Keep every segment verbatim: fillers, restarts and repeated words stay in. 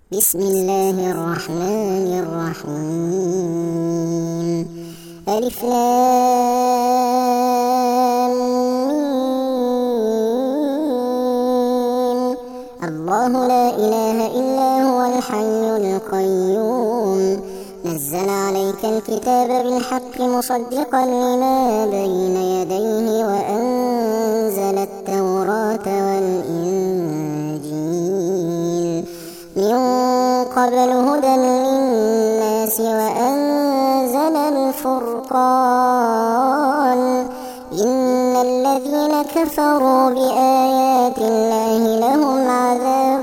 بسم الله الرحمن الرحيم. ألف لام ميم. الله لا إله إلا هو الحي القيوم. نزل عليك الكتاب بالحق مصدقا لما بين يديه وأنزل التوراة والإنجيل من قبل هدى للناس وأنزل الفرقان. إن الذين كفروا بآيات الله لهم عذاب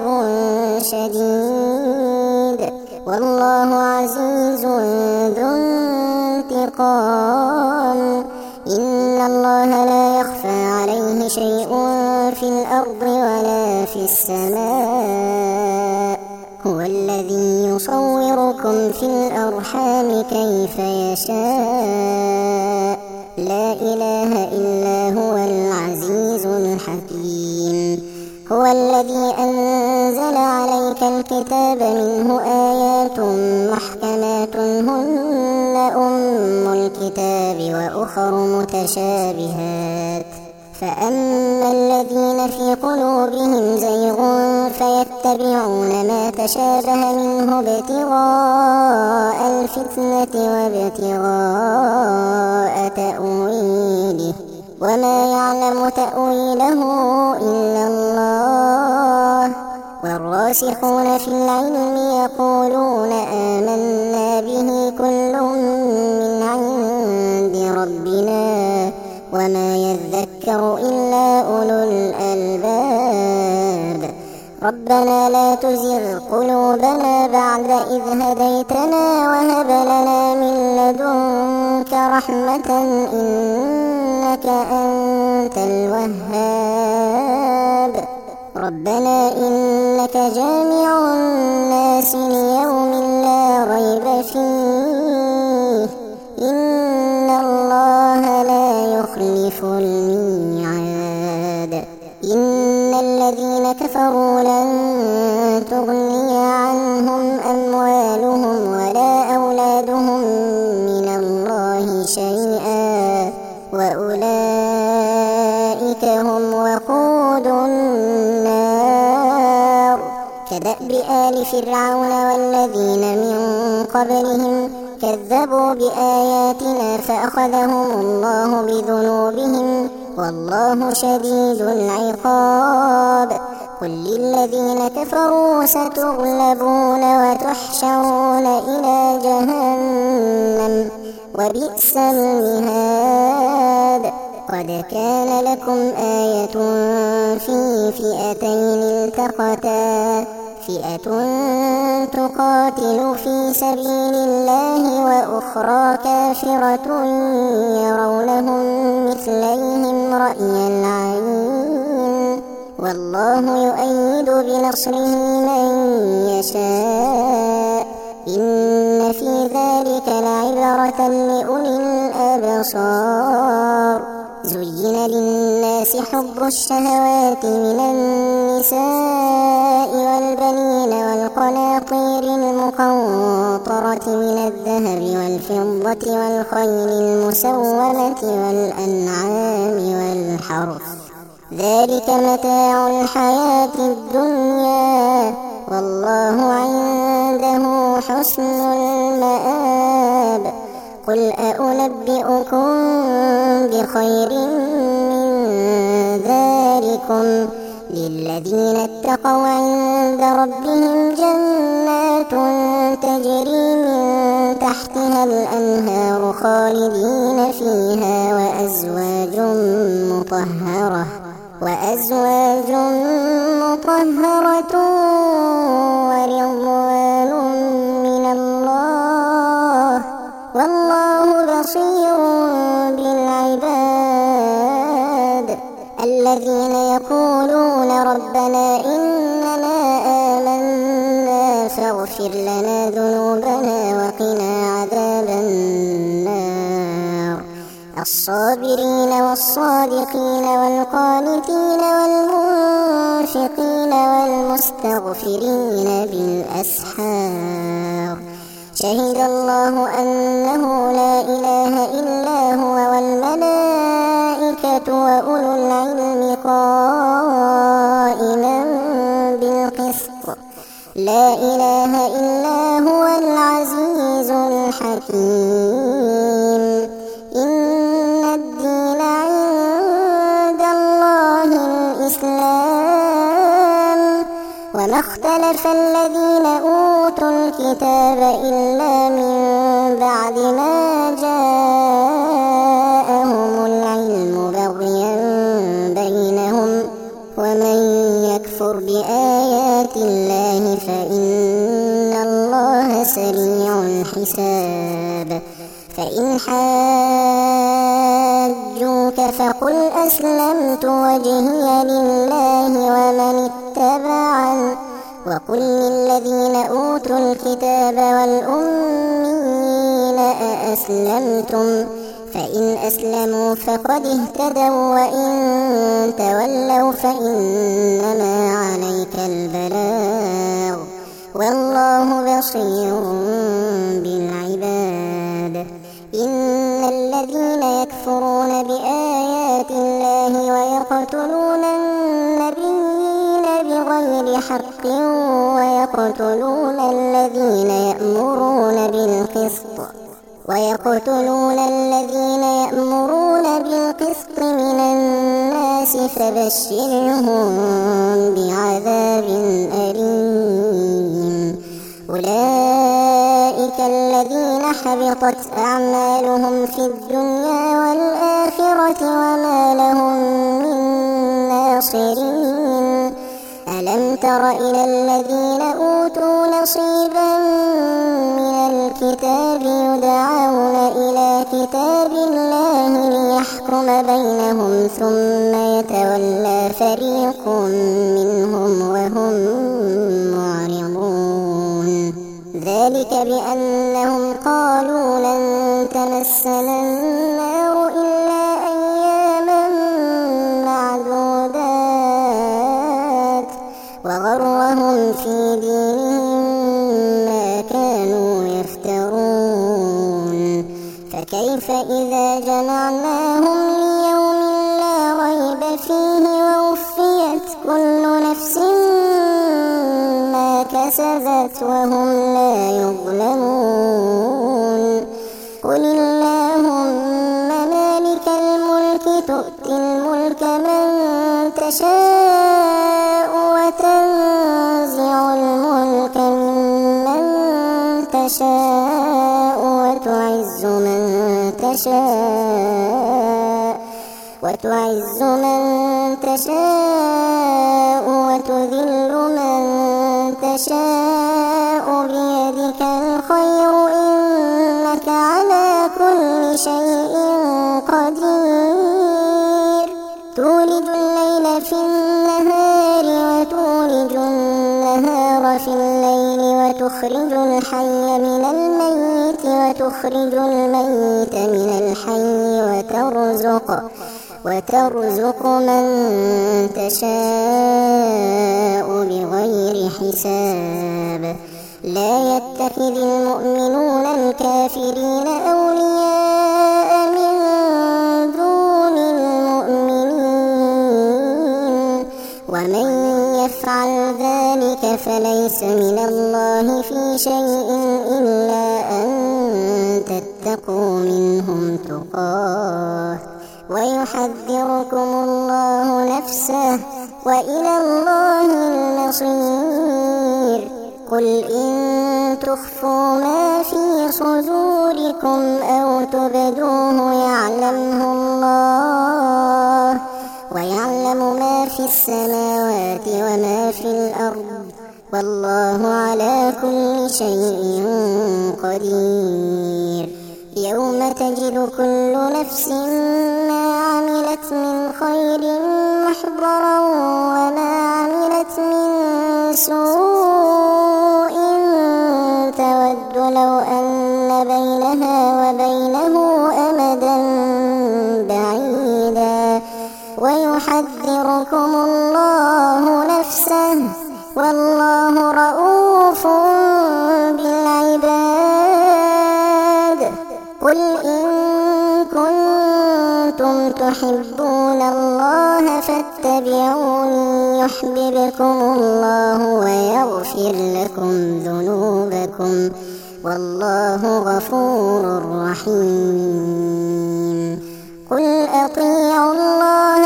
شديد والله عزيز ذو انتقام. إن الله لا يخفى عليه شيء في الأرض ولا في السماء. هو الذي يصوركم في الأرحام كيف يشاء. لا إله إلا هو العزيز الحكيم. هو الذي أنزل عليك الكتاب منه آيات محكمات هن أم الكتاب وأخر متشابهات. فأما الذين في قلوبهم زيغ فيتبعون ما تشابه منه ابتغاء الفتنة وابتغاء تأويله وما يعلم تأويله إلا الله. والراسخون في العلم يقولون آمنا به كل من عند ربنا وما يذكر إلا أولو الألباب. ربنا لا تزغ قلوبنا بعد إذ هديتنا وهب لنا من لدنك رحمة إنك أنت الوهاب. ربنا إنك جامع الناس ليوم لا ريب فيه إن الله لا يخلف الميعاد. إن الذين كفروا لن تغني عنهم أموالهم ولا أولادهم من الله شيئا وأولئك هم وقود النار. كدأب آل فرعون والذين من قبلهم كذبوا بآياتنا فأخذهم الله بذنوبهم والله شديد العقاب. قل للذين كفروا ستغلبون وتحشرون إلى جهنم وبئس المهاد. قد كان لكم آية في فئتين التقتا فئة تقاتل في سبيل الله وأخرى كافرة يرونهم مثليهم رأي العين والله يؤيد بنصره من يشاء. إن في ذلك لعبرة لأولي الأبصار. زين للناس حب الشهوات من النساء والبنين والقناطير المقنطرة من الذهب والفضة والخيل المسومة والأنعام والحرث ذلك متاع الحياة الدنيا والله عنده حسن المآب. قل أنبئكم بخير من ذلكم للذين اتقوا عند ربهم جنات تجري من تحتها الأنهار خالدين فيها وأزواج مطهرة وأزواج مطهرة ورضوان من الله والله بصير بالعباد. الذين يقولون ربنا إننا آمنا فاغفر لنا ذنوبنا وقنا عذاب النار. الصابرين والصادقين والقانتين والمنفقين والمستغفرين بالأسحار شهد الله أنه لا إله إلا هو والملائكة وأولو العلم قائما بالقسط لا إله إلا هو العزيز الحكيم إن الدين عند الله الإسلام وما اختلف الذين أوتوا الكتاب إلا من بعد ما جاءهم العلم بغيا بينهم ومن يكفر بآيات الله فإن الله سريع الحساب فإن حاجوك فقل أسلمت وجهي لله ومن اتبعن وقل للذين أوتوا الكتاب والأميين أأسلمتم فإن أسلموا فقد اهتدوا وإن تولوا فإنما عليك البلاغ والله بصير بالعباد إن الذين يكفرون بآيات الله ويقتلون النبيين بغير حق ويقتلون الذين يأمرون بالقسط ويقتلون الذين يأمرون بالقسط من الناس فبشرهم بعذاب أليم أولئك الذين حبطت أعمالهم في الدنيا والآخرة وما لهم من ناصرين ألم تر إلى الذين أوتوا نصيبا من الكتاب يدعون إلى كتاب الله ليحكم بينهم ثم يتولى فريق منهم وهم معرضون ذلك بأنهم قالوا لن تمسنا النار إلا أياما معدودات وغرهم في دينهم ما كانوا يفترون فكيف إذا جمعناهم ليوم لا ريب فيه ووفيت كل نفس ما كسبت وهم لا يظلمون قل اللهم مالك الملك تؤتي الملك من تشاء وتنزع الملك ممن تشاء وتعز من تشاء وتعز من تشاء وتذل من تشاء بيدك الخير إنك على كل شيء قدير تولج الليل في النهار وتولج النهار في الليل وتخرج الحي من الميت وتخرج الميت من الحي وترزق وترزق من تشاء بغير حساب لا يتخذ المؤمنون الكافرين أولياء من دون المؤمنين ومن يفعل ذلك فليس من الله في شيء إلا أن تتقوا منهم تقاه ويحذركم الله نفسه وإلى الله المصير قل إن تخفوا ما في صدوركم أو تبدوه يعلمه الله ويعلم ما في السماوات وما في الأرض والله على كل شيء قدير يوم تجد كل نفس ما عملت من خير محضرا وما عملت من سوء تود لو أن بينها وبينه أمدا كنتم تحبون الله فاتبعوني يحببكم الله ويغفر لكم ذنوبكم والله غفور رحيم. قل أطيعوا الله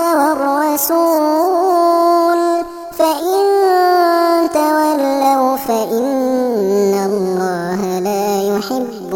والرسول فإن تولوا فإن الله لا يحب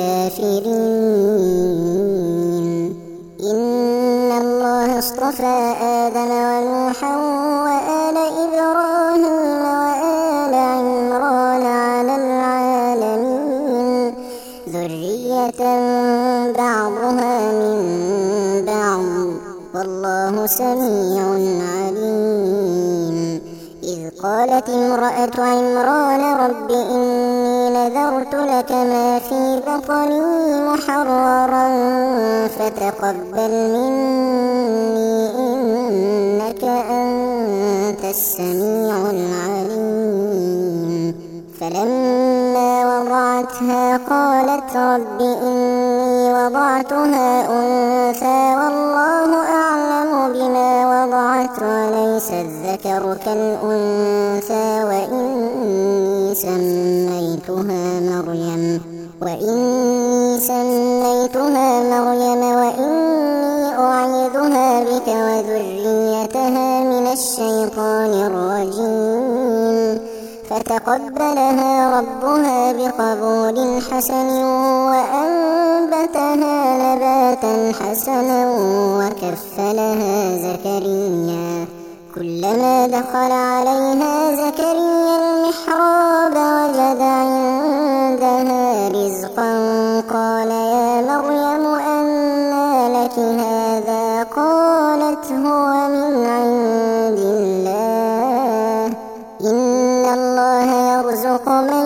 الكافرين. إن الله اصطفى آدم ونوحا وآل إبراهيم وآل عمران على العالمين ذرية بعضها من بعض والله سميع عليم. إذ قالت امرأة عمران رب إني نذرت لك ما في بطني محررا فتقبل مني إنك أنت السميع العليم. فلما وضعتها قالت رب إني وضعتها أنثى والله أعلم بما وضعت وليس الذكر كالأنثى وإني سميتها مريم وإني سميتها مريم وإني أعيذها بك وذريتها من الشيطان الرجيم. فتقبلها ربها بقبول حسن وأنبتها نباتا حسنا وكفلها زكريا. كلما دخل عليها زكريا المحراب وجد عندها رزقا قال يا مريم أنى لك هذا قالت هو من عند الله إن الله يرزق من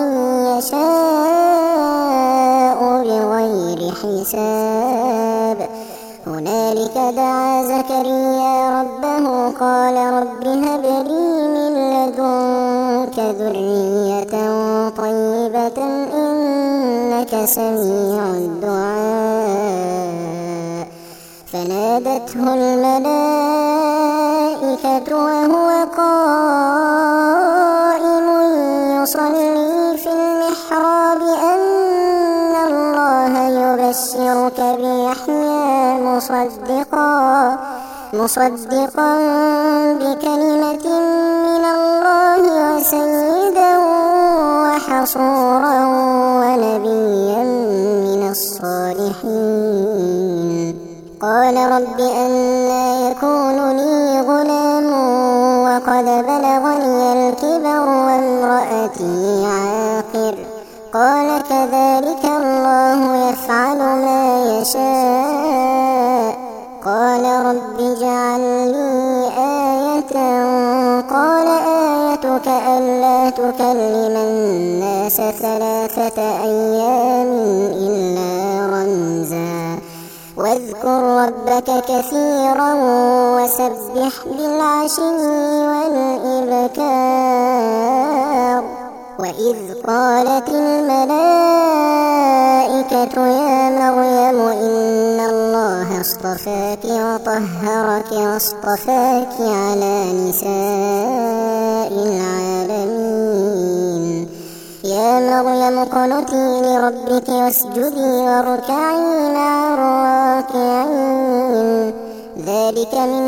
يشاء بغير حساب. هنالك دعا زكريا ربه قال رب هب لي من لدنك ذرية طيبة إنك سميع الدعاء. فنادته الملائكة وهو قائم يصلي في المحراب أن الله يبشرك بيحيى مصدقا مصدقا بكلمة من الله وسيدا وحصورا ونبيا من الصالحين. قال رب أنى يكون لي غلام وقد بلغني الكبر وامرأتي عاقر قال كذلك الله يفعل ما يشاء. قال رب اجعل لي آية قال آيتك ألا تكلم الناس ثلاثة أيام إلا رمزا واذكر ربك كثيرا وسبح بالعشي والإبكار. وإذ قالت الملائكة يا مريم إن الله اصطفاك وطهرك واصطفاك على نساء العالمين. يا مريم اقنتي لربك واسجدي واركعي مع الراكعين. ذلك من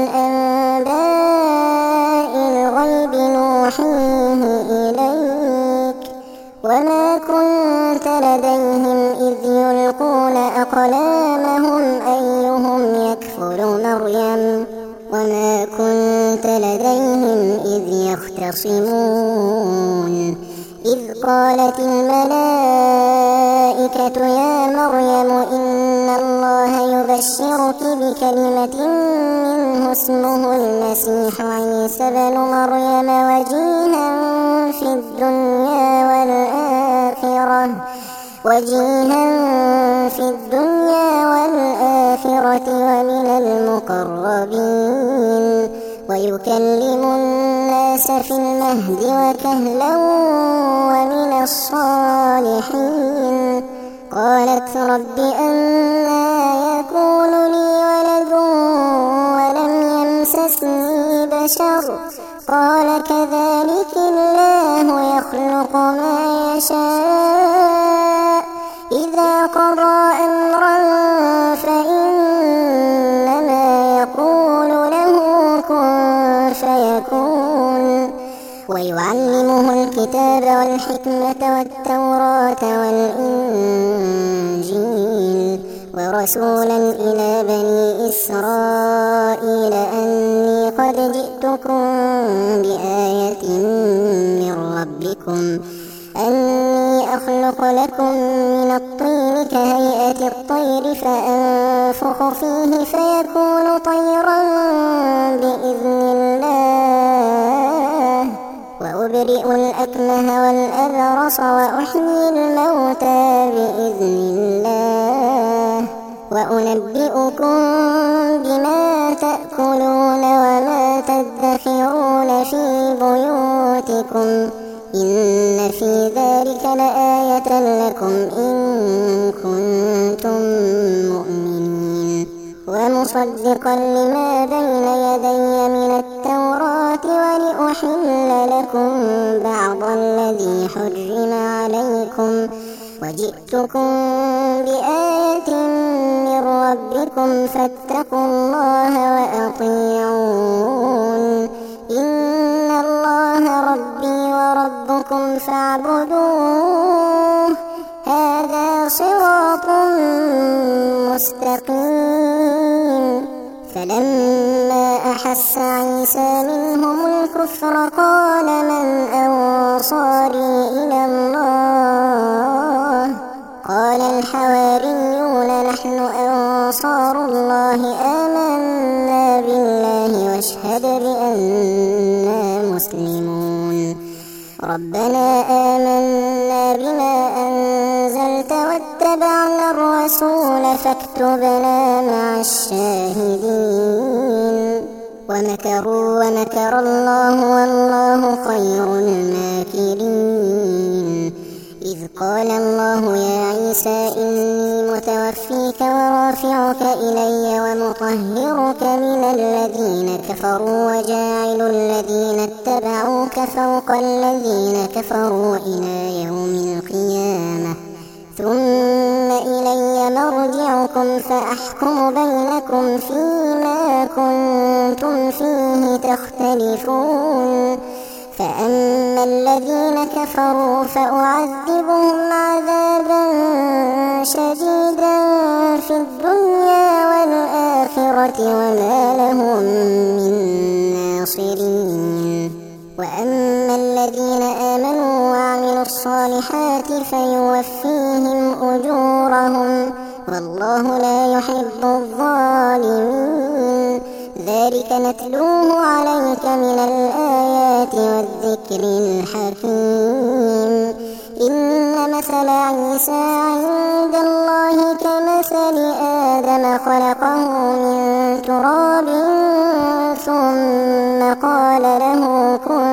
أنباء الغيب نوحيه إليك وما كنت لديهم إذ يلقون أقلامهم أيهم يكفر مريم وما كنت لديهم إذ يختصمون. إذ قالت الملائكة يا مريم إن الله يبشرك بكلمة منه اسمه المسيح عيسى بن مريم وجيها في الدنيا والآخرة وجيها في الدنيا والآخرة ومن المقربين ويكلم الناس في المهد وكهلا ومن الصالحين. قالت رب أنى يكون لي ولد يمسسني بشر قال كذلك الله يخلق ما يشاء إذا قضى أمرا فإنما يقول له كن فيكون ويعلمه الكتاب والحكمة والتوراة والإنجيل ورسولا إلى بني إسرائيل أني قد جئتكم بآية من ربكم أني أخلق لكم من الطين كهيئة الطير فأنفخ فيه فيكون طيرا بإذن الله وأبرئ الأكمه والأبرص وأحيي الموتى بإذن الله وأنبئكم بما تأكلون وما تدخرون في بيوتكم إن في ذلك لآية لكم إن كنتم مؤمنين ومصدقا لما بين يدي من التوراة ولأحل لكم بعض الذي حرم عليكم وجئتكم بآية من ربكم فاتقوا الله وأطيعون إن الله ربي وربكم فاعبدوه هذا صراط مستقيم فلما أحس عيسى منهم الكفر قال من أنصاري إلى الله قال الحواريون نحن أنصار الله آمنا بالله واشهد بأننا مسلمون ربنا آمنا بما أنزلت واتبعنا الرسول فاكتبنا مع الشاهدين ومكروا ومكر الله والله خير الماكرين إذ قال الله يا عيسى إني متوفيك ورافعك إلي ومطهرك من الذين كفروا وجاعل الذين اتبعوك فوق الذين كفروا إلى يوم القيامة ثم إلي مرجعكم فأحكم بينكم فيما كنتم فيه تختلفون فأما الذين كفروا فأعذبهم عذابا شديدا في الدنيا والآخرة وما لهم من ناصرين وأما الذين آمنوا وعملوا الصالحات فيوفيهم أجورهم والله لا يحب الظالمين ذلك نتلوه عليك من الآيات والذكر الحكيم إن مثل عيسى عند الله كمثل آدم خلقه من تراب ثم قال له كن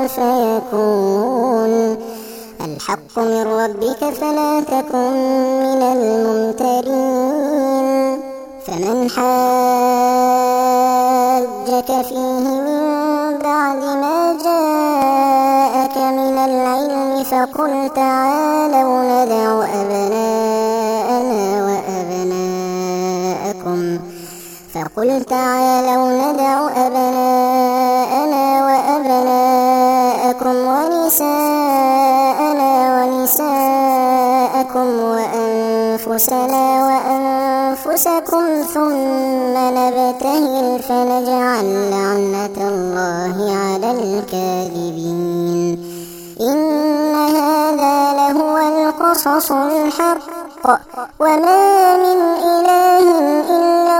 فيكون الحق من ربك فلا تكن من الممترين فمن حاجك فيه من بعد ما جاءك من العلم فقل تعالوا ندع أبناءنا وأبناءكم فقل تعالوا ندع أبناءنا وأبناءكم ونساءنا ونساءكم وأنفسنا وأنفسكم ثم نبتهل فنجعل لعنة الله على الكاذبين إن هذا لهو القصص الحق وما من إله إلا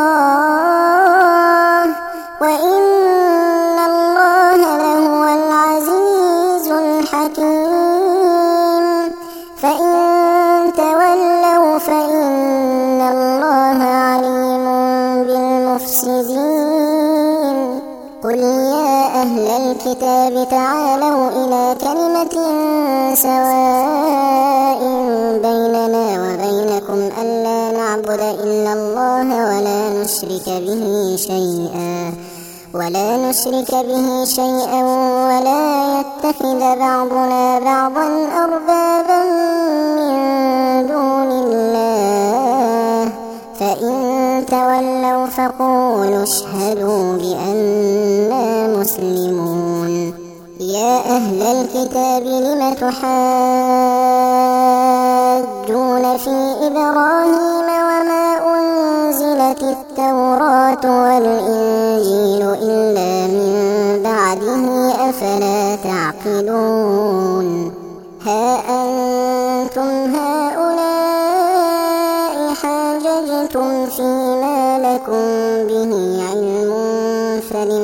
الله وإن الله لهو العزيز الحكيم فإن تولوا فإن الله عليم بالمفسدين قل يا أهل الكتاب تعالوا إلى كلمة سواء بيننا وبينكم ألا نعبد إلا الله ولا نشرك به شيئا ولا نشرك به شيئا ولا يتخذ بعضنا بعضا أربابا من دون الله فإن تولوا فقولوا اشهدوا بأننا مسلمون. يا أهل الكتاب لم تحاجون في إبراهيم وما أنزلت التوراة والإنجيل إلا من بعده أفلا تعقلون. ها أنتم هؤلاء حاججتم فيما لكم به علم فلم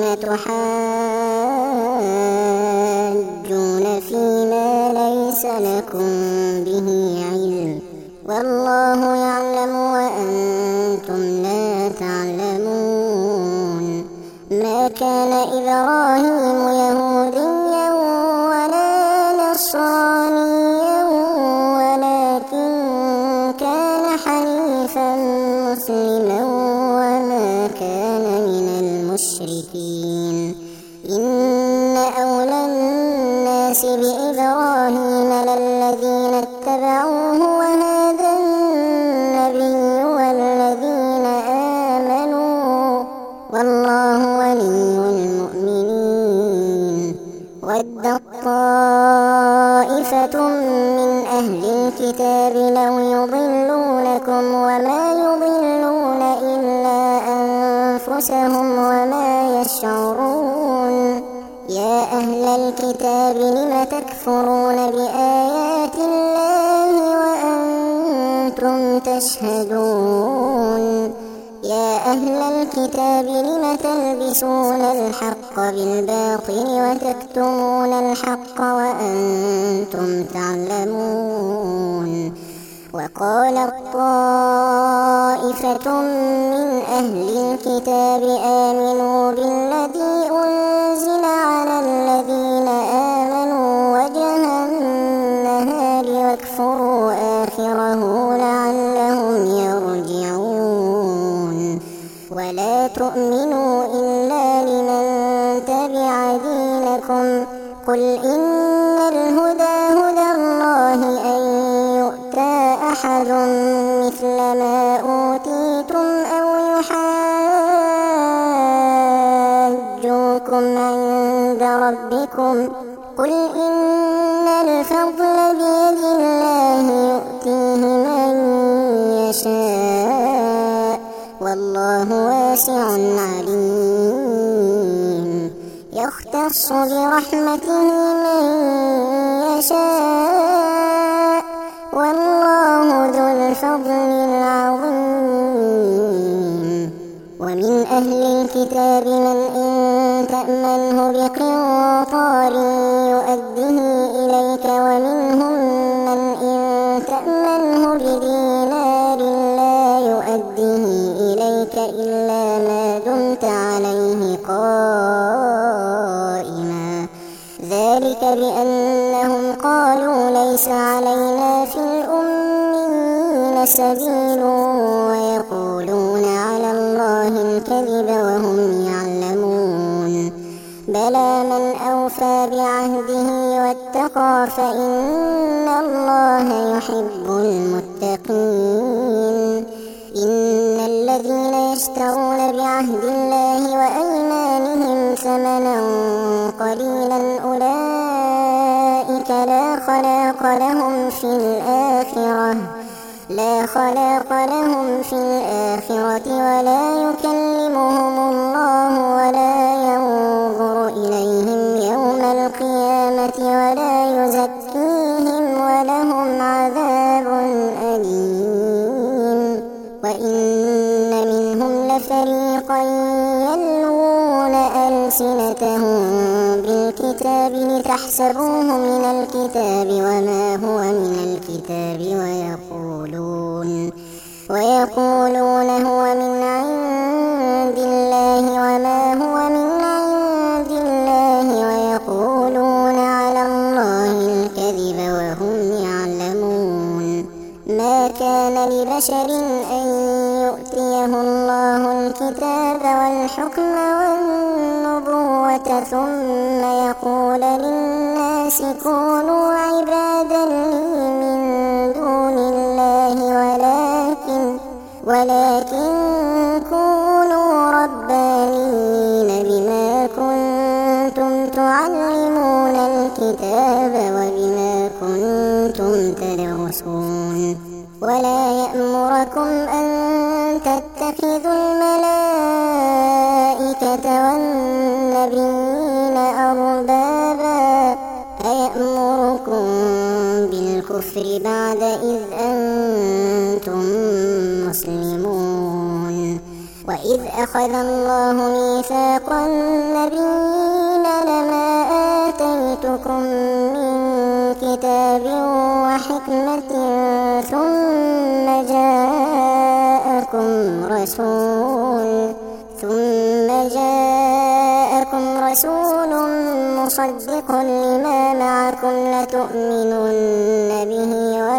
تحاجون فيما ليس لكم به علم والله يعلم وأنتم لا تعلمون. ما كان إبراهيم يهوديا ولا نصرانيا ولكن كان حنيفا مسلما وما كان من المشركين. إن أولى الناس بإبراهيم للذين اتبعوه وهذا النبي والذين آمنوا والله ولي المؤمنين. ودت طائفة من أهل الكتاب لو يضلونكم وما يضلون إلا أنفسهم وما يشعرون. يا أهل الكتاب لم تكفرون بآيات الله وأنتم تشهدون. يا أهل الكتاب لم تلبسون الحق بالباطل وتكتمون الحق وأنتم تعلمون. وقالت طائفة من أهل الكتاب آمنوا بالذي أنزل على الذين آمنوا وجه النهار واكفروا آخره لعلهم يرجعون. ولا تؤمنوا إلا لمن تبع دينكم قل إن الهدى هدى الله أن يؤتى أحد مثل ما أوتيتم أو يحاجوكم عند ربكم قل إن الفضل بيد الله يؤتيه من يشاء والله واسع عليم. يختص برحمته من يشاء والله ذو الفضل العظيم. ومن أهل الكتاب من إن تأمنه بقنطار يؤده إليك ومنهم من إن تأمنه بدينار لا يؤده إليك إلا ما دمت عليه قائما ذلك بأنهم قالوا ليس علينا في الأمين سبيل ويقولون على الله الكذب وهم يعلمون. بلى من أوفى بعهده واتقى فإن الله يحب المتقين. إن الذين يشترون بعهد الله وأيمانهم ثمنا قليلا أولئك لا خلاق لهم في الآخرة لا خلاق لهم في الآخرة ولا يكلمهم الله ولا ينظر إليهم يوم القيامة ولا يزكيهم ولهم عذاب أليم. وإن منهم لفريقا يلوون ألسنتهم بالكتاب لتحسبوه من الكتاب وما هو من الكتاب ويقولون ويقولون هو من عند الله وما هو من عند الله ويقولون على الله الكذب وهم يعلمون. ما كان لبشر أن يؤتيه آتاه الله الكتاب والحكم والنبوة ثم يقول للناس كونوا عبادا لي من دون الله ولكن ولكن كونوا ربانيين بما كنتم تعلمون الكتاب وبما كنتم تدرسون ولا يأمركم أن تتخذوا الملائكة والنبيين أربابا أيأمركم بالكفر بعد إذ أنتم مسلمون وإذ أخذ الله ميثاق النبيين لما آتيتكم من كتاب وحكمة ثم جاءكم رسول ثم جاءكم رسول مصدق لما معكم لتؤمنن به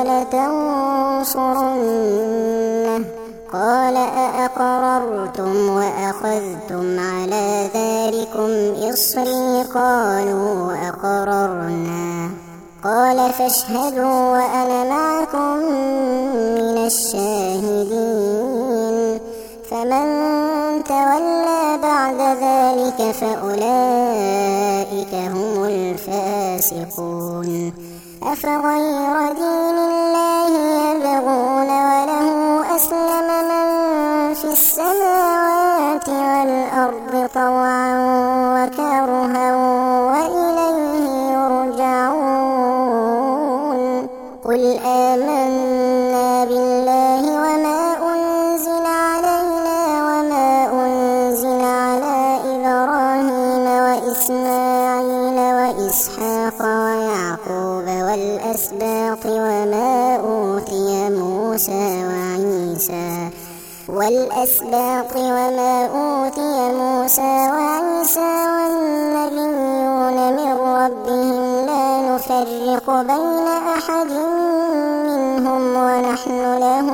ولتنصرنه قال أأقررتم وأخذتم على ذلكم إصري قالوا أقررنا قال فاشهدوا وأنا معكم من الشاهدين فمن تولى بعد ذلك فأولئك هم الفاسقون أفغير دين الله يبغون وله أسلم من في السماوات والأرض طوعا وكرها وإليه يرجعون قل آمنا بالله وما أنزل علينا وما أنزل على إبراهيم وإسماعيل وإسحاق ويعقوب والأسباط وما أوتي موسى وعيسى والأسباط وما أوتي موسى وعيسى والنبيون من ربهم لا نفرق بين أحد منهم ونحن له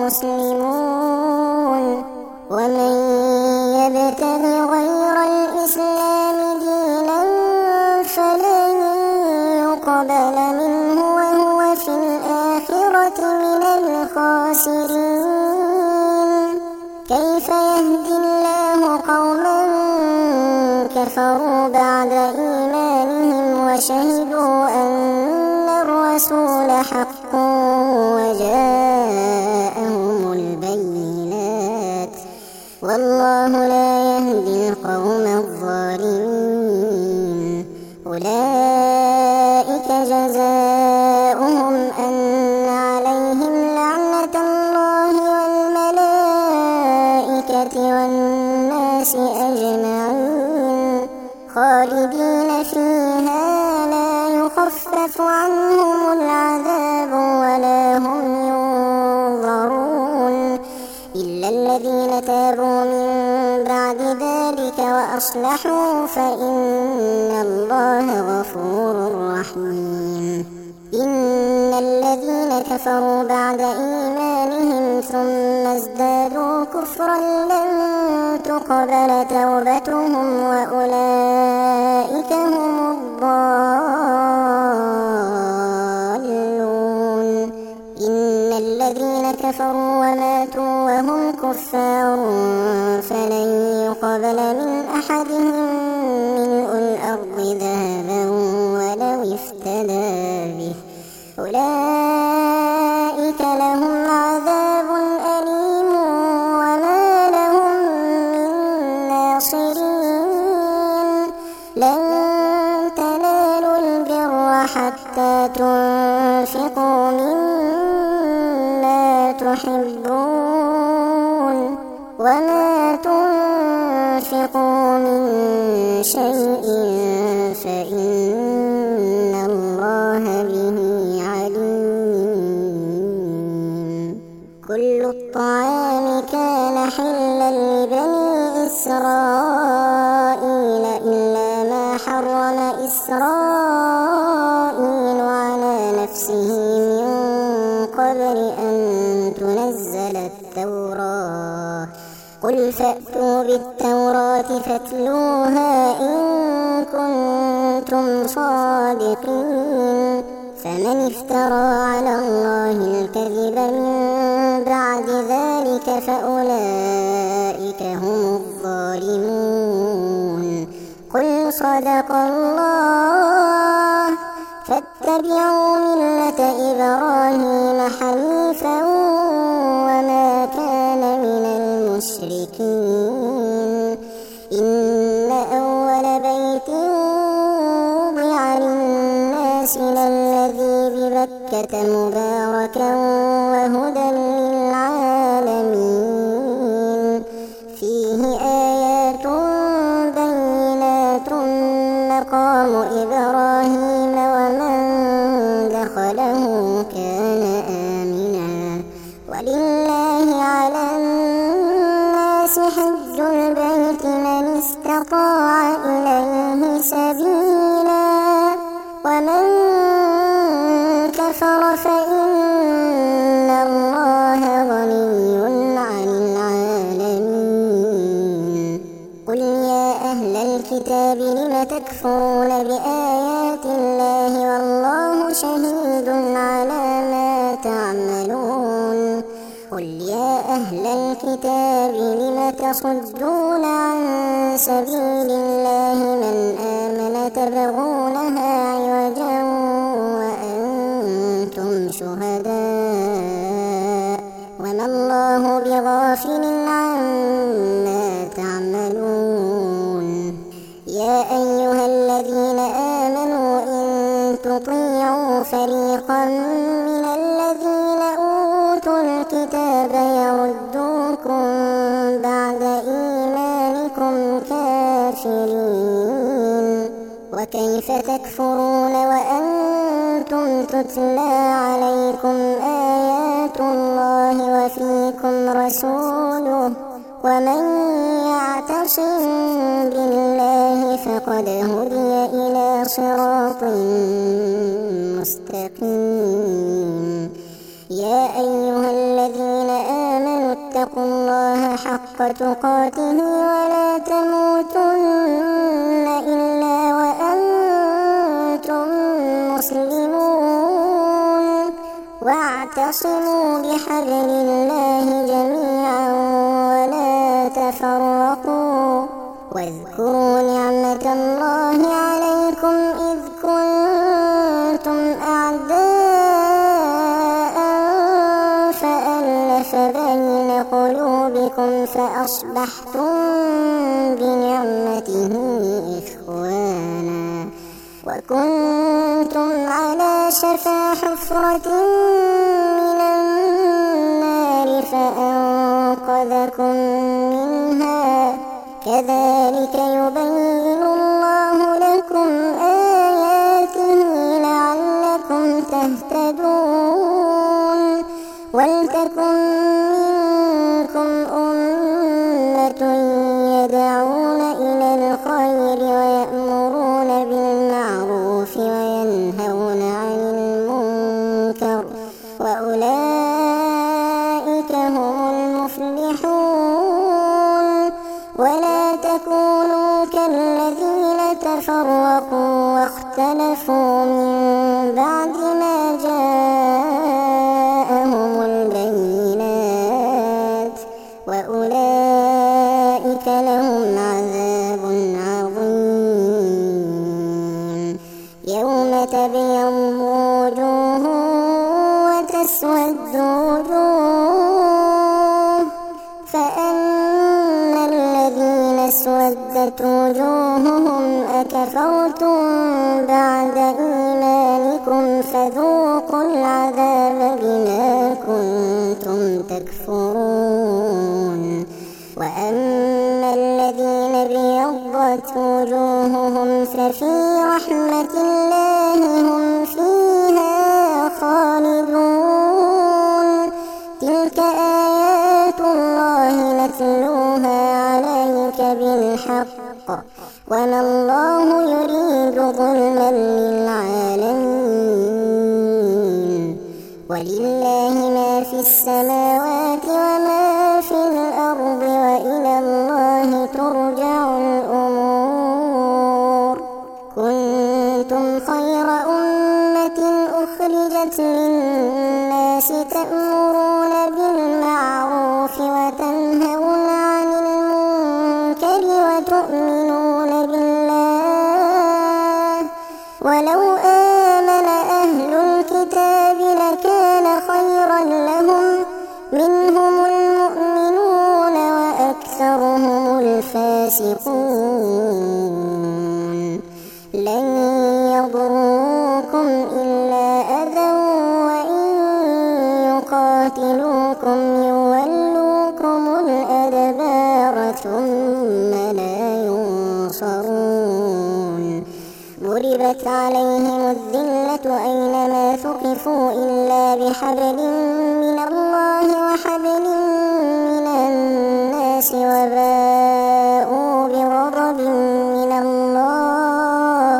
مسلمون ومن يبتغ غير الإسلام دينا فلن يقبل منه وهو في الآخرة من الخاسرين كيف يهدي الله قوما كفروا بعد إيمانهم وشهدوا أن الرسول حق وجاءهم البينات والله لا يهدي القوم الظالمين أولئك جزاؤهم أن عليهم لعنة الله والملائكة والناس أجمعين خالدين فيها لا يخفف عنهم العذاب ولا هم ينظرون إلا الذين تابوا من بعد ذلك وأصلحوا فإن الله غفور رحيم إن الذين كفروا بعد إيمانهم ثم ازدادوا كفرا لن تقبل توبتهم وأولئك هم الضالون إن الذين كفروا وماتوا وهم كفار فلن يقبل من أحدهم ملء الأرض ذهبا ولو افتدى به أولئك لهم عذاب أليم وما لهم من ناصرين لن تنالوا البر حتى تنفقوا مما تحبون وما تنفقوا من شيء فإن الله به عليم كل الطعام كان حلا لبني إسرائيل إلا ما حرم إسرائيل على نفسه من قبل أن تنزل التوراة قل فأتوا بالتوراة فاتلوها إن كنتم صادقين فمن افترى على الله الكذب من بعد ذلك فأولئك هم الظالمون قل صدق الله فاتبعوا ملة إبراهيم حنيفا وما كان من المشركين إن أول بيت وضع للناس للذي ببكة مباركا وهدى للعالمين فيه آيات بينات مقام إبراهيم ومن دخله كان آمنا ولله على الناس حج البيت من استطاع إليه سبيلا ومن كفر فإن الله غني عن العالمين قل يا أهل الكتاب لم تكفرون بآيات الله والله شهيد على ما تعملون قل يا أهل الكتاب لم تصدون عن سبيل الله من آمن تبغونها عوجا وأنتم شهداء وما الله بغافل عما تعملون يا أيها الذين آمنوا إن تطيعوا فريقا من الذين أوتوا الكتاب يردوكم بعد إيمانكم كافرين وكيف تكفرون وأنتم تتلى عليكم آيات الله وفيكم رسوله ومن يعتصم بالله فقد هدي إلى صراط مستقيم يا أيها الذين آمنوا اتقوا الله حق تقاته ولا تموتن إلا وأنتم مسلمون واعتصموا بحبل الله جميعا ولا تفرقوا واذكروا نعمة الله عليكم إذ كنتم أعداء فألف بين قلوبكم فأصبحتم بنعمته إخوانا وكنتم على شفا حفرة من النار فأنقذكم منها كذلك يبين الله لكم آياته لعلكم تهتدون ولتكن منكم أمة يدعون إلى الخير ويأمرون بالمعروف وينهون عن المنكر وأولئك هم المفلحون ولا تكونوا كالذين تفرقوا واختلفوا من بعد ما جاءهم البينات وأولئك لهم عذاب عظيم يوم تبيض وجوه وتسود وجوه فأما الذين اسودت وجوههم أكفرتم بعد إيمانكم فذوقوا العذاب بما كنتم تكفرون وأما الذين ابيضت وجوههم ففي رحمة الله هم فيها خالدون تلك آيات الله نتلوها عليك بالحق وما الله يريد ظلما للعالمين ولله ما في السماوات وما في الأرض وإلى الله ترجع الأمور. كنتم خير أمة أخرجت للناس تأمرون بالمعروف وتنهون عن المنكر وتؤمنون بالله ولو آمن أهل الكتاب لكان خيرا لهم منهم المؤمنون وأكثرهم الفاسقون. لن يضروكم إلا أذى وإن يقاتلوكم يولوكم الأدبار ثم لا ينصرون. ضربت عليهم الذلة أينما ثقفوا إلا بحبل من الله وحبل من الناس وباءوا بغضب من الله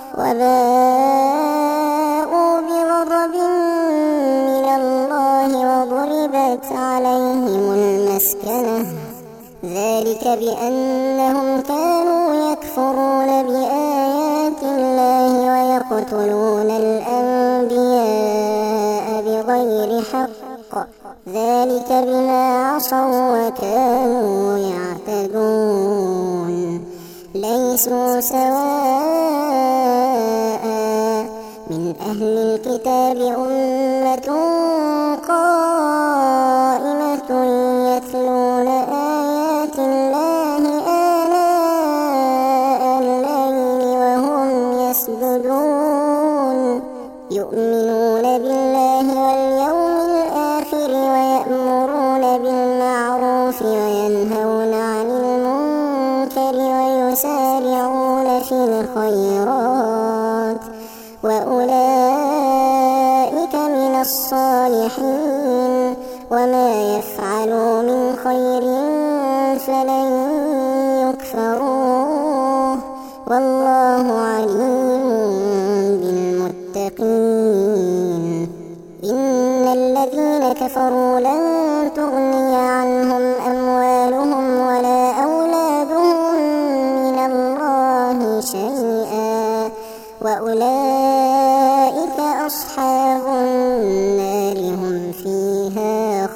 وباءوا بغضب من الله وضربت عليهم المسكنة ذلك بأنهم كانوا يكفرون بآيات الله ويقتلون الأنبياء بغير حق ذلك بما عصوا وكانوا يعتدون. ليسوا سواء من أهل الكتاب أمة قائمة يتلون آيات الله آناء الليل وهم يسجدون يؤمنون بالله واليوم الآخر ويأمرون بالمعروف وينهون عن المنكر ويسارعون في الخيرات وأولئك من الصالحين. وما يفعلوا من خير فلن يكفروه والله عليم بالمتقين. إن الذين كفروا لن تغني عنهم أموالهم ولا أولادهم من الله شيئا وأولئك أصحاب النار هم فيها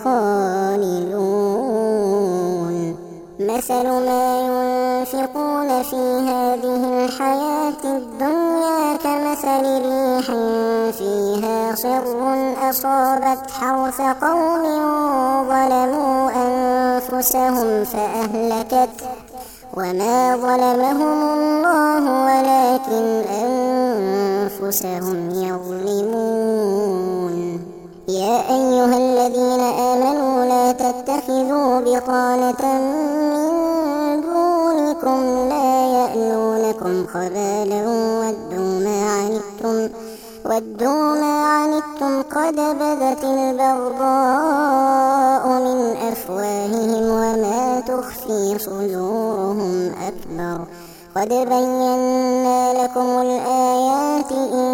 خالدون. مثل ما ينفقون في هذه الحياة الدنيا كمثل ريح فيها صر أصابت حرث قوم ظلموا أنفسهم فأهلكته وما ظلمهم الله ولكن أنفسهم يظلمون. يا أيها الذين آمنوا لا تتخذوا بطانة من دونكم لا يألونكم خبالا ودوا ما عنتم ودوا ما عنتم قد بدت البغضاء من أفواههم وما تخفي صدورهم أكبر قد بينا لكم الآيات إن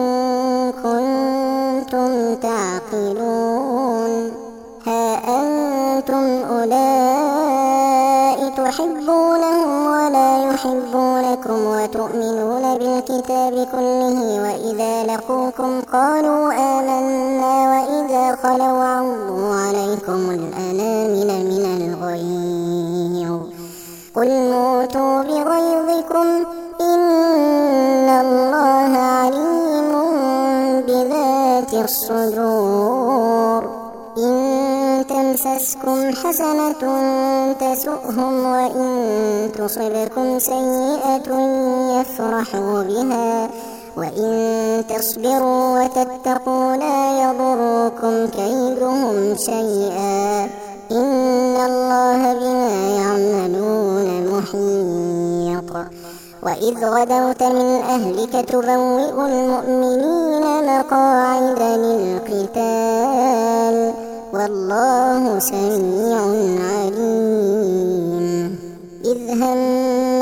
كنتم تعقلون. ها أنتم أولئك تحبونهم ولا يحبونكم وتؤمنون بالكتاب كله وإذا لقوكم قالوا آمنا وإذا خلوا عضوا عليكم الأنامل من الغيظ قل موتوا بغيظكم إن الله عليم بذات الصدور. إن تمسسكم حسنة تسؤهم وإن تصبكم سيئة يفرحوا بها وإن تصبروا وتتقوا لا يضركم كيدهم شيئا إن الله بما يعملون محيط. وإذ غدوت من أهلك تبوئ المؤمنين مقاعد للقتال والله سميع عليم. إذ هم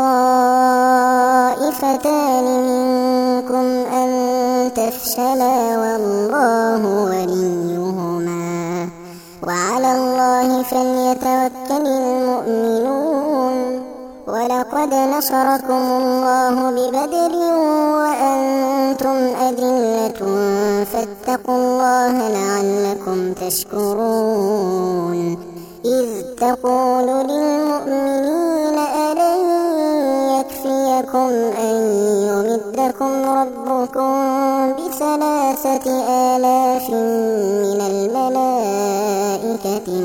الطائفتان منكم أن تفشلا والله وليهما فليتوكل المؤمنون. ولقد نصركم الله ببدر وأنتم أذلة فاتقوا الله لعلكم تشكرون. إذ تقول للمؤمنين ألن يكفيكم أن يمدكم ربكم بثلاثة آلاف من الملائكة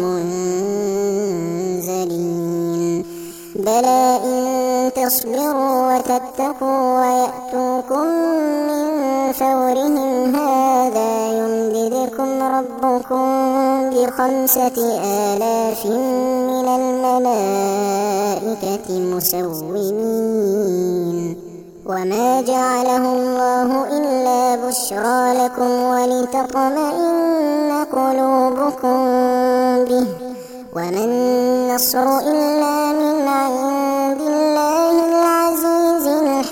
منزلين؟ بلى إن تصبروا وتتقوا ويأتوكم من فورهم هذا يمددكم ربكم بخمسة آلاف من الملائكة مسومين. وما جعله الله إلا بشرى لكم ولتطمئن قلوبكم به، وما النصر إلا من عند الله العزيز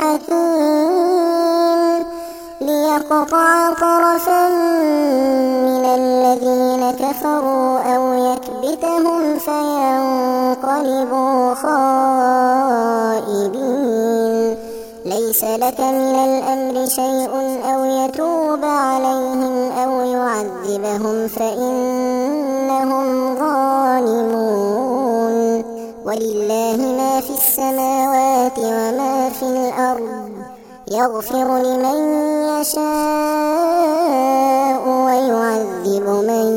الحكيم، ليقطع طرفا من الذين كفروا أو يكبتهم فينقلبوا خائبين. ليس لك من الأمر شيء أو يتوب عليهم أو يعذبهم فإنهم ظالمون. ولله ما في السماوات وما في الأرض، يغفر لمن يشاء ويعذب من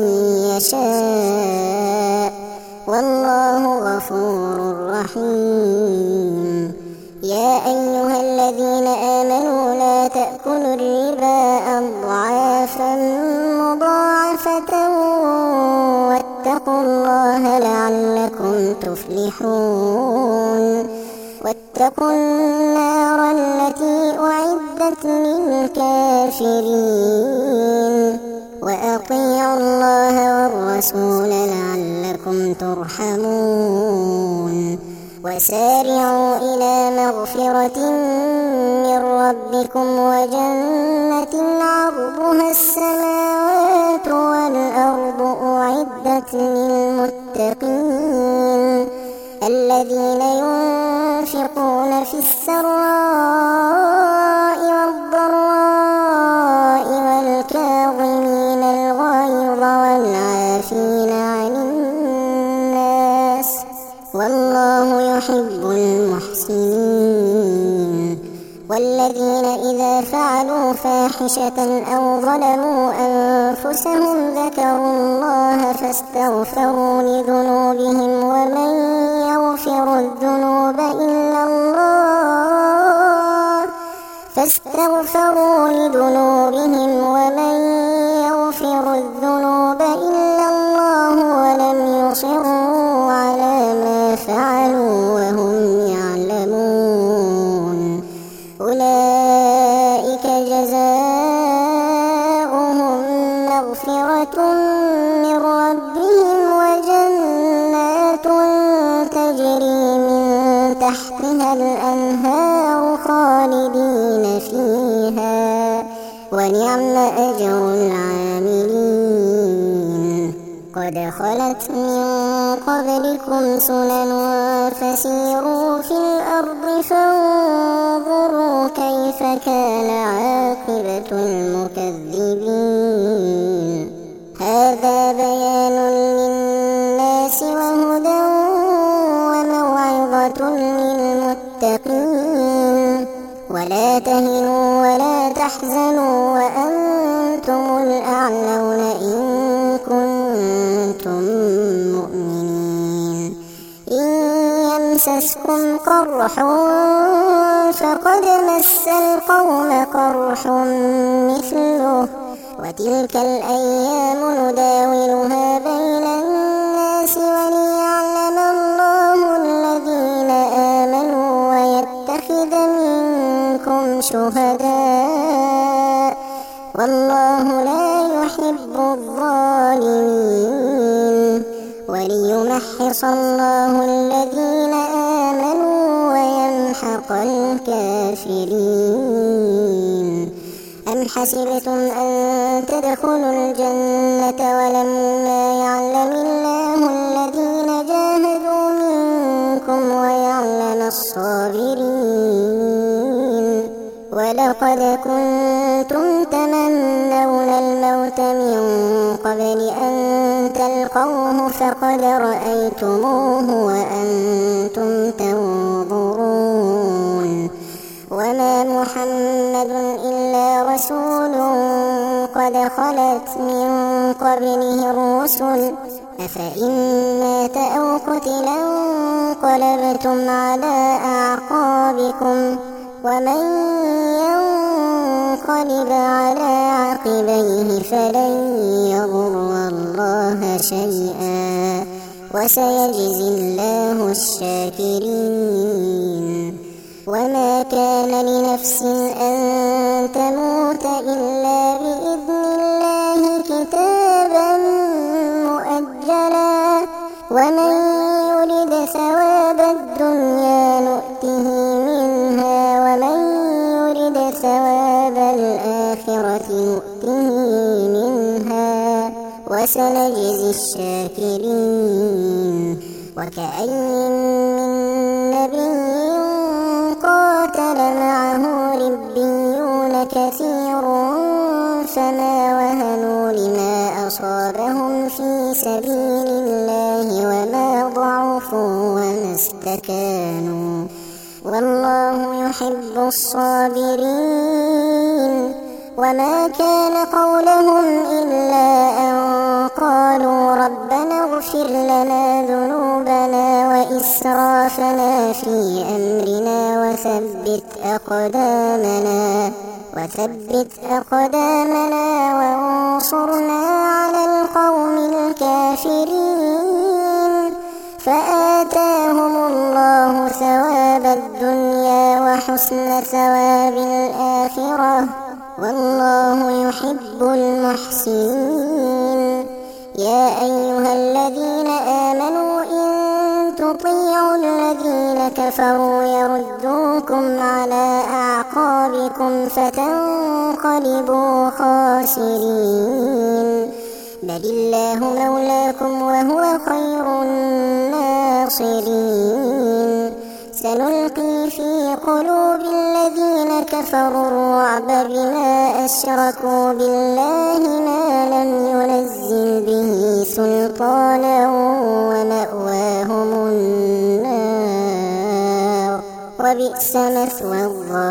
يشاء، والله غفور رحيم. يا أيها الذين آمنوا لا تأكلوا الربا أضعافا مضاعفة واتقوا الله لعلكم تفلحون. واتقوا النار التي أعدت للكافرين، وأطيعوا الله والرسول لعلكم ترحمون. وسارعوا إلى مغفرة من ربكم وجنة عرضها السماوات والأرض أعدت للمتقين، الذين ينفقون في السراء والضراء والكاظمين الغيظ والعافين عن الناس، والله يحب المحسنين. والذين إذا فعلوا فاحشة أو ظلموا أنفسهم ذكروا الله فاستغفروا لذنوبهم ومن يغفر الذنوب إلا الله فاستغفروا لذنوبهم ومن يغفر الذنوب إلا الله ولم يصروا على ما فعلوا وهم يعلمون. أولئك جزاؤهم مغفرة من ربهم وجنات تجري من تحتها الأنهار خالدين فيها، ونعم أجر العاملين. قد خلت من قبلكم سنن فسيروا في الأرض فانظروا كيف كان عاقبة المكذبين. هذا بيان للناس وهدى وموعظة للمتقين. ولا تهنوا ولا تحزنوا وأنتم الأعلون إن كنتم مؤمنين. إن يمسسكم قرح فقد مس القوم قرح مثله، وتلك الأيام نداولها بين الناس وليعلم الله الذين آمنوا ويتخذ منكم شهداء، والله لا يحب الظالمين. وليمحص الله الذين آمنوا ويمحق الكافرين. أم حسبتم أن تدخلوا الجنة ولما يعلم الله الذين قبل أن تلقوه فقد رأيتموه وأنتم تنظرون وما محمد إلا رسول قد خلت من قبله الرسل أفإن مات أو قتلا انقلبتم على أعقابكم ومن ينقلب على عقبيه فلن يضر الله شيئا وسيجزي الله الشاكرين وما كان لنفس أن تموت إلا بإذن الله كتابا مؤجلا ومن يرد ثواب الدنيا نؤته منها ومن يرد ثواب الآخرة نؤته منها وسنجزي الشاكرين وكأين من نبي قاتل معه ربيون كثير فما وهنوا لما أصابهم في سبيل الله وما ضعفوا وما استكانوا والله يحب الصابرين وما كان قولهم إلا أن قالوا ربنا اغفر لنا ذنوبنا وإسرافنا في أمرنا وثبت أقدامنا وثبت أقدامنا وانصرنا على القوم الكافرين فآتاهم الله ثواب الدنيا وحسن ثواب الآخرة والله يحب المحسنين يا أيها الذين آمنوا إن تطيعوا الذين كفروا يردوكم على أعقابكم فتنقلبوا خاسرين بل الله مولاكم وهو خير الناصرين سنلقي في قلوب الذين كفروا الرعب بما أشركوا بالله ما لم ينزل به سلطانا ومأواهم النار وبئس مثوى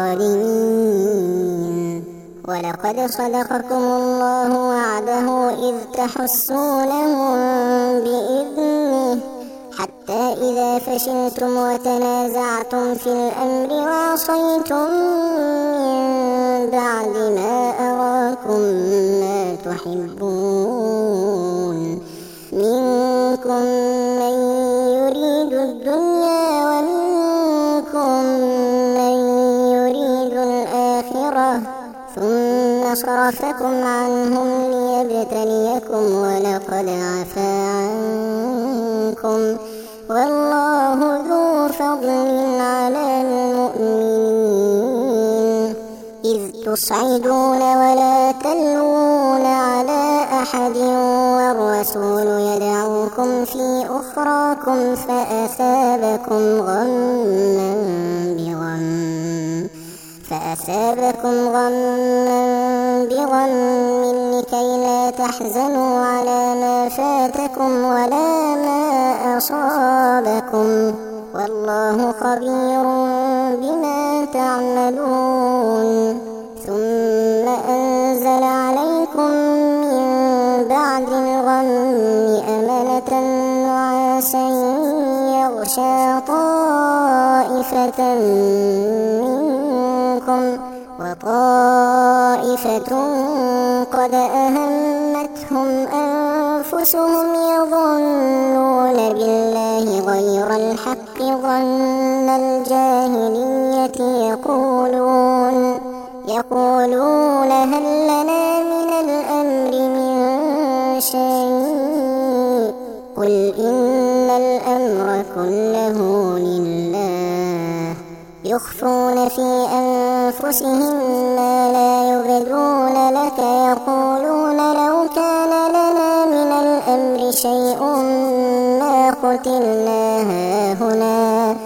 الظالمين ولقد صدقكم الله وعده إذ تحسونهم بإذنه حتى إذا فشلتم وتنازعتم في الأمر وعصيتم من بعد ما أراكم ما تحبون منكم من يريد الدنيا ومنكم من يريد الآخرة ثم صرفكم عنهم ليبتليكم ولقد عفا عنكم والله ذو فضل على المؤمنين إذ تصعدون ولا تلوون على أحد والرسول يدعوكم في أخراكم فأثابكم غما بغم فأثابكم غما بغم لكي لا تحزنوا على ما فاتكم ولا ما أصابكم والله خبير بما تعملون ثم أنزل عليكم من بعد الغم أمنة نعاسا يغشى طائفة منكم وطائفة قد أهمتهم أنفسهم يظنون بالله غير الحق ظن الجاهلية يقولون يقولون هل لنا من الأمر من شيء قل إن الأمر كله لله يخفون في أنفسهم ما لا يبدون لك يقولون لو كان لنا من الأمر شيء ما قتلنا هاهنا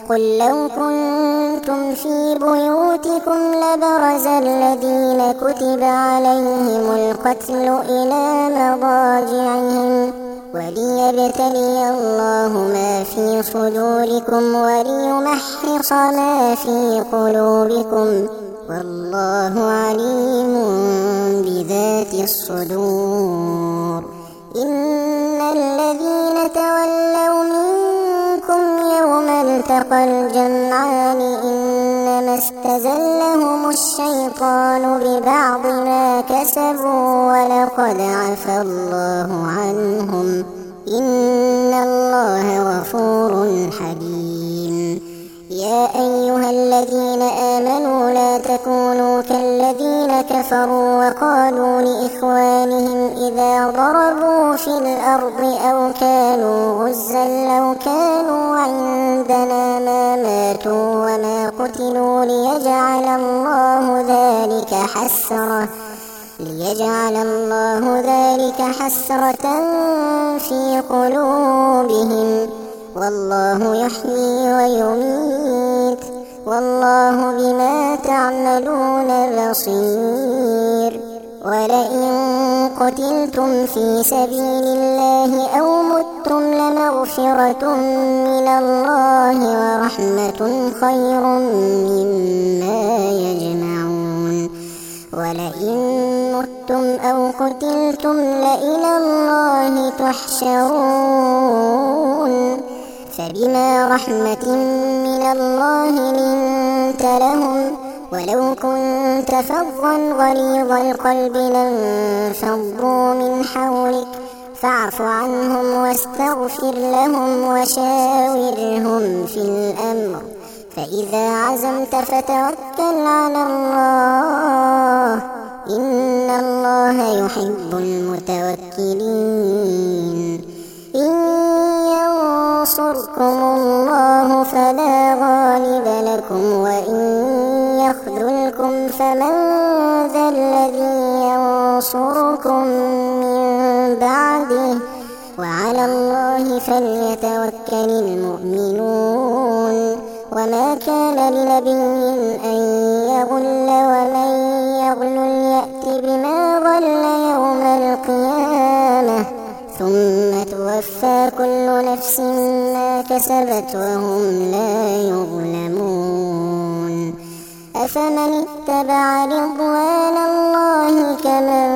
قل لو كنتم في بيوتكم لبرز الذين كتب عليهم القتل إلى مضاجعهم وليبتلي الله ما في صدوركم وليمحص ما في قلوبكم والله عليم بذات الصدور. إن الذين تولوا منكم يوم التقى الجمعان إنما استزلهم الشيطان ببعض ما كسبوا ولقد عفى الله عنهم إن الله غفور حليم. يا أيها الذين آمنوا لا تكونوا كالذين كفروا وقالوا لإخوانهم إذا ضربوا في الأرض أو كانوا غزا لو كانوا عندنا ما ماتوا وما قتلوا ليجعل الله ذلك حسرة ليجعل الله ذلك حسرة في قلوبهم والله يحيي ويميت والله بما تعملون بصير. ولئن قتلتم في سبيل الله أو متم لمغفرة من الله ورحمة خير مما يجمعون. ولئن متم أو قتلتم لإلى الله تحشرون. فبما رحمة من الله لنت لهم ولو كنت فظا غليظ القلب لانفضوا من حولك فاعف عنهم واستغفر لهم وشاورهم في الأمر فإذا عزمت فتوكل على الله إن الله يحب المتوكلين. إن ينصركم الله فلا غالب لكم وإن يخذلكم فمن ذا الذي ينصركم من بعده وعلى الله فليتوكل المؤمنون. وما كان لنبي أن يغل ومن يغل يأت بما غل يوم القيامة ثم توفى كل نفس ما كسبت وهم لا يظلمون. أفمن اتبع رضوان الله كمن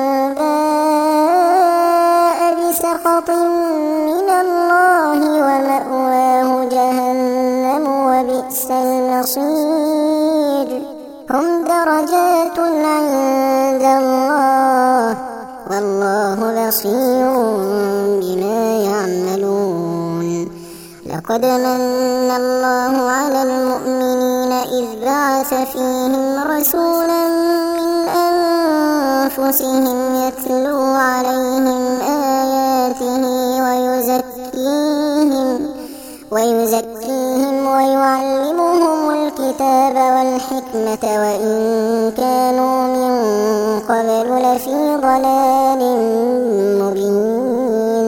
باء بسخط من الله ومأواه جهنم وبئس المصير. هم درجات عند الله والله بصير بما يعملون. لقد من الله على المؤمنين إذ بعث فيهم رسولا من أنفسهم يتلو عليهم آياته ويزكيهم ويزكيهم ويعلمهم الكتاب والحكمة وإن كانوا من قبل لفي ضلال مبين.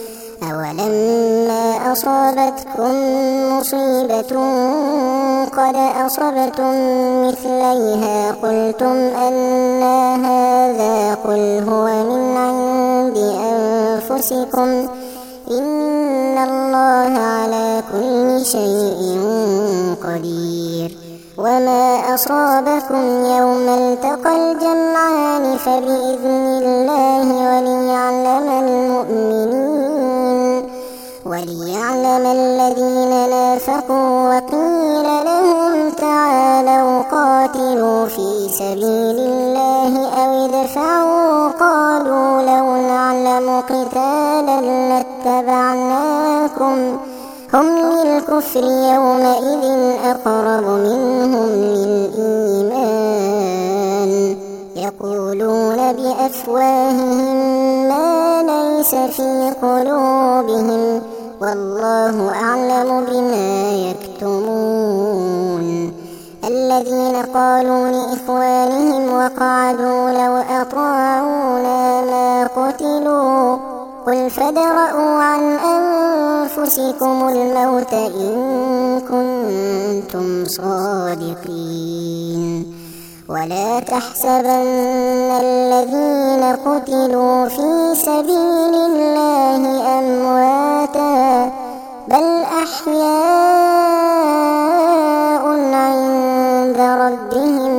أولما أصابتكم مصيبة قد أصبتم مثليها قلتم أنى هذا قل هو من عند أنفسكم إن الله على كل شيء قدير. وما أصابكم يوم التقى الجمعان فبإذن الله وليعلم المؤمنين وليعلم الذين نافقوا وقيل لهم تعالوا قاتلوا في سبيل الله أو ادفعوا قالوا لو نعلم قتالا لاتبعناكم هم للكفر يومئذ أقرب منهم للإيمان يقولون بأفواههم ما ليس في قلوبهم والله أعلم بما يكتمون. الذين قالوا لإخوانهم وقعدوا لو أطاعونا ما قتلوا قل فادرءوا عن أنفسكم الموت إن كنتم صادقين ولا تحسبن الذين قتلوا في سبيل الله أمواتا بل أحياء عند ربهم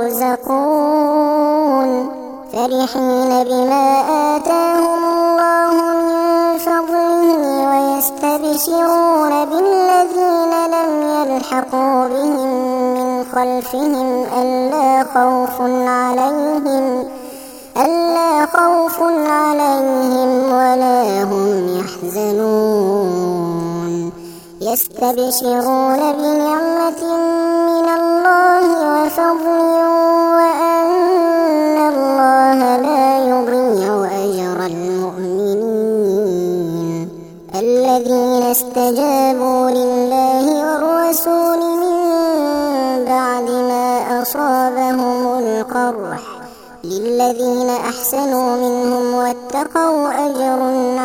يرزقون فرحين بما آتاهم الله من فضله ويستبشرون بالذين لم يلحقوا بهم من خلفهم ألا خوف عليهم ألا خوف عليهم ولا هم يحزنون يستبشرون بنعمة من الله وفضل وأن الله لا يضيع أجر المؤمنين الذين استجابوا لله والرسول من بعد ما أصابهم القرح للذين أحسنوا منهم واتقوا أجر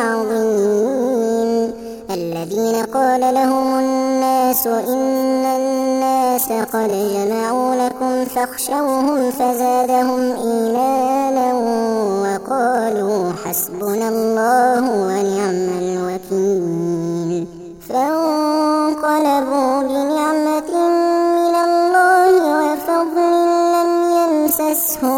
عظيم الذين قال لهم الناس إن الناس قد جمعوا لكم فاخشوهم فزادهم إيمانا وقالوا حسبنا الله ونعم الوكيل فانقلبوا بنعمة من الله وفضل لم يمسسهم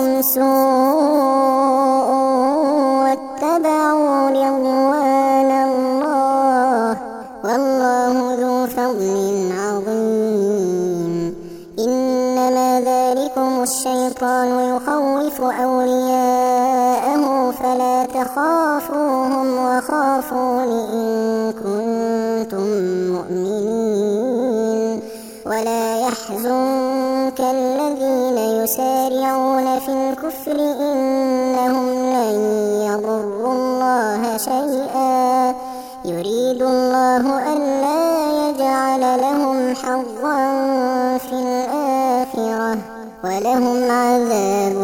سوء واتبعوا رضوان الله والله ذو فضل عظيم إنما ذلكم الشيطان يخوف أولياءه فلا تخافوهم وخافون إن كنتم مؤمنين ولا يحزنك الذين يسارعون في الكفر إنهم لن يضروا الله شيئا يريد الله ألا يجعل لهم حظا في الآخرة ولهم عذاب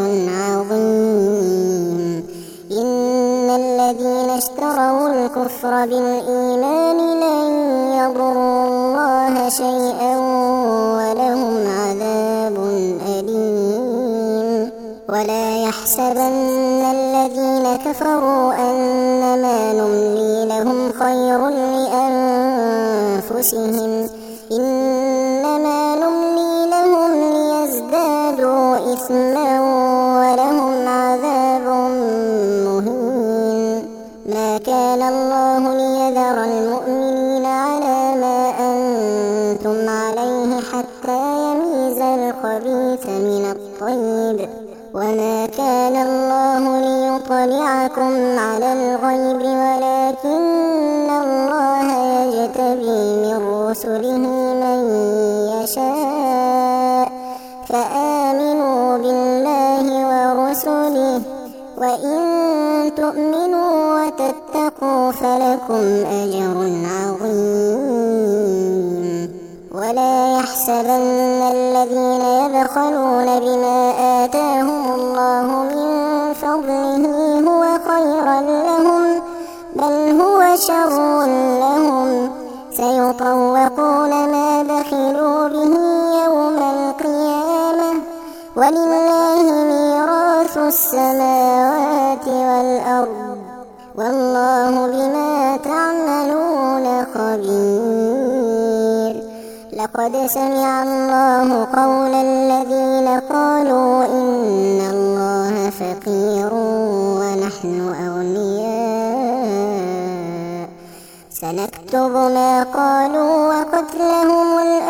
عظيم إن الذين اشتروا الكفر بالإيمان لن يضروا الله شيئا ولهم عذاب أليم ولا يحسبن الذين كفروا أنما نملي لهم خير لأنفسهم إنما نملي لهم ليزدادوا إثما ولهم عذاب مهين ما كان الله ليذر المؤمنين على ما أنتم عليه حتى يميز الخبيث من الطيب وما كان الله ليطلعكم على الغيب ولكن الله يجتبي من رسله من يشاء فآمنوا بالله ورسله وإن تؤمنوا وتتقوا فلكم أجر عظيم ولا يحسبن الذين يبخلون بما آتاهم الله من فضله هو خيرا لهم بل هو شر لهم سيطوقون ما بخلوا به يوم القيامة ولله ميراث السماوات والأرض والله بما تعملون خبير لقد سمع الله قول الذين قالوا إن الله فقير ونحن أغنياء سنكتب ما قالوا وقتلهم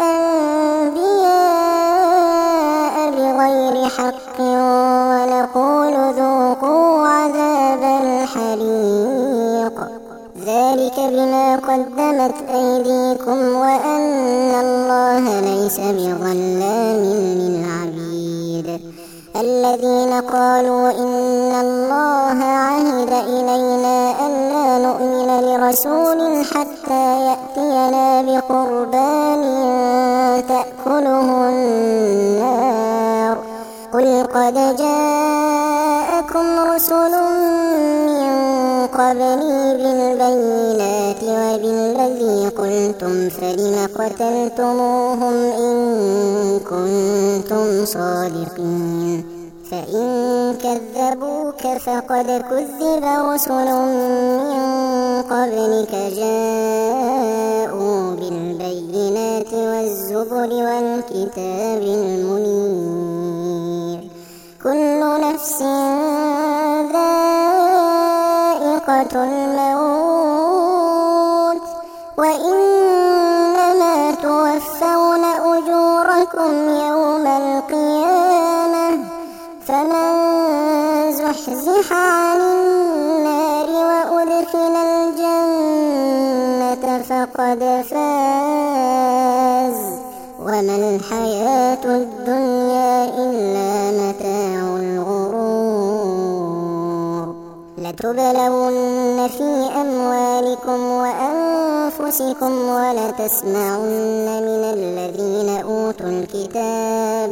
الأنبياء بغير حق ونقول ذوقوا عذاب الحريق ذلك بما قدمت أيديكم وأن الله ليس بظلام للعبيد الذين قالوا إن الله عهد إلينا ألا نؤمن لرسول حتى يأتينا بقربان تأكله النار قل قد جاءكم رسل من قبلي بالبينات وبالذي قلتم فلم قتلتموهم إن كنتم صادقين فإن كذبوك فقد كذب رسل من قبلك جاءوا بالبينات والزبر والكتاب المنير كل نفس ذائقة الموت وإنما توفون أجوركم يوم القيامة فمن زحزح عن النار وأدخل الجنة فقد فاز وما الحياة الدنيا إلا متاع الغرور لتبلون في أموالكم وأنفسكم ولتسمعن من الذين أوتوا الكتاب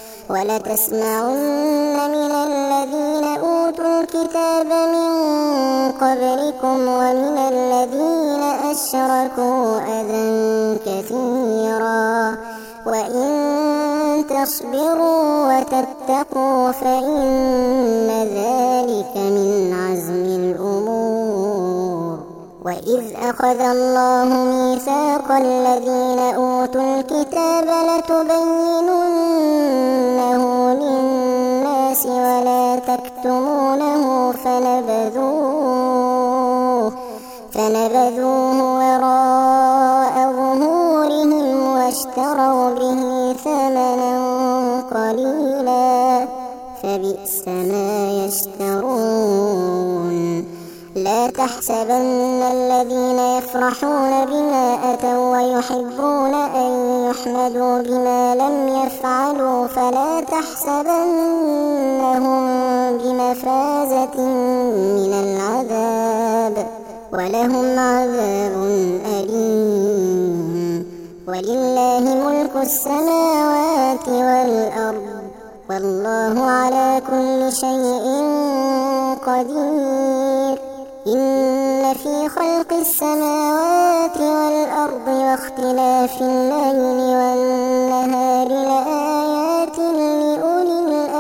ولتسمعن من الذين أوتوا الكتاب من قبلكم ومن الذين أشركوا أذى كثيرا وإن تصبروا وتتقوا فإن ذلك من عزم الأمور وإذ أخذ الله ميثاق الذين أوتوا الكتاب لتبيننه للناس ولا تكتمونه فنبذوه فنبذوه وراء ظهورهم واشتروا به ثمنا قليلا فبئس ما يشترون لا تحسبن الذين يفرحون بما أتوا ويحبون أن يحمدوا بما لم يفعلوا فلا تحسبنهم بمفازة من العذاب ولهم عذاب أليم ولله ملك السماوات والأرض والله على كل شيء قدير إن في خلق السماوات والأرض واختلاف الليل والنهار لآيات لأولي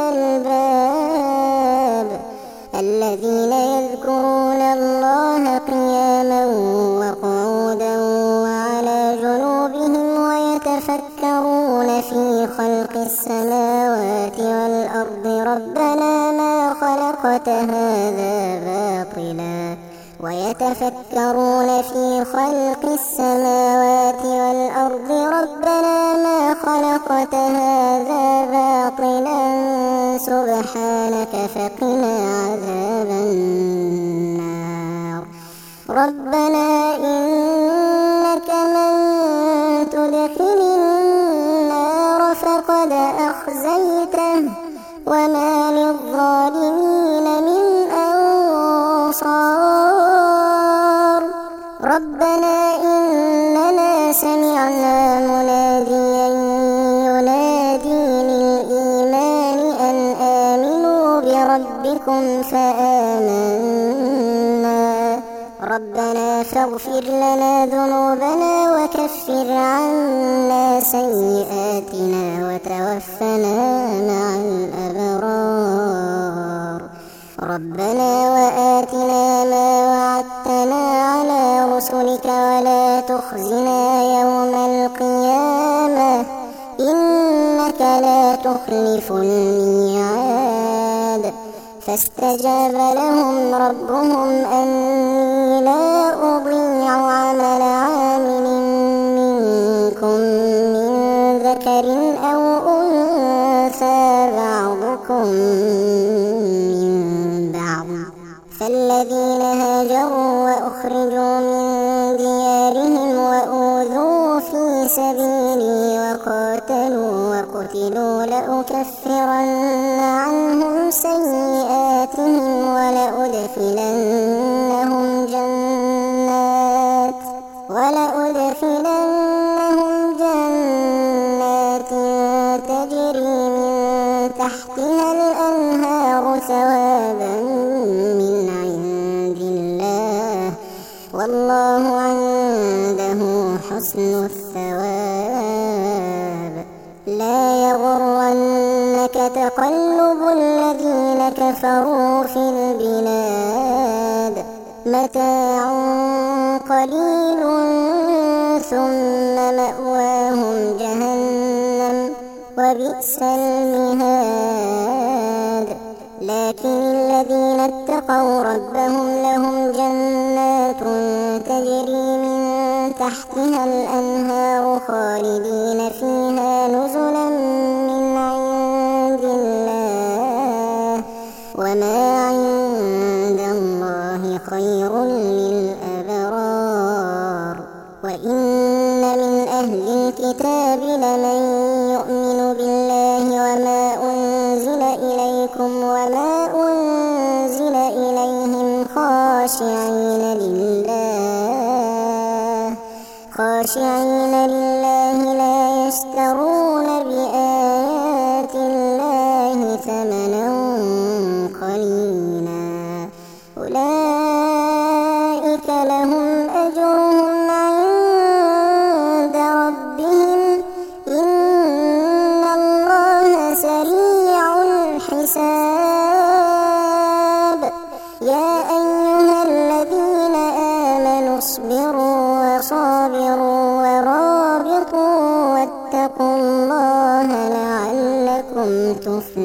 الألباب الذين يذكرون الله قياما وقعودا وعلى جنوبهم ويتفكرون في خلق السماوات والأرض ربنا ما خلقت هذا باطلا ويتفكرون في خلق السماوات والأرض ربنا ما خلقت هذا باطلا سبحانك فقنا عذاب النار ربنا إنك من تدخل النار فقد أخزيته وما للظالمين من أنصار ربنا إننا سمعنا مناديا ينادي للإيمان أن آمنوا بربكم فآمنا ربنا فاغفر لنا ذنوبنا وكفر عنا سيئاتنا وتوفنا مع الأبرار ربنا وآتنا ما وعدتنا على رسلك ولا تخزنا يوم القيامة إنك لا تخلف الميعاد فاستجاب لهم ربهم أني لا أضيع عمل عامل منكم من ذكر أو أنثى بعضكم من بعض فالذين هاجروا وأخرجوا من ديارهم وأوذوا في سبيلي وقاتلوا وقتلوا لأكفرن عنهم سيئاتهم ولأدخلنهم جنات ولأدخلنهم جنات تجري من تحتها الأنهار ثوابا من عند الله والله عنده حسن الثواب. لا يغرنك تقلب الذين كفروا في البلاد، متاع قليل ثم مأواهم جهنم وبئس المهاد. لكن الذين اتقوا ربهم لهم جنات تجري من تحتها الأنهار خالدين فيها نزلا من عند الله، وما عند الله خير للأبرار. وإن من أهل الكتاب لمن يؤمن بالله وما أنزل إليكم وما أنزل إليهم خاشعين لله خاشعين لله لا يشترون بآيات الله ثمنا قليلا، أولئك لهم أجرهم عند ربهم إن الله سريع الحساب. يا أيها الذين آمنوا اصبروا وصابروا ورابطوا واتقوا الله لعلكم تفلحون.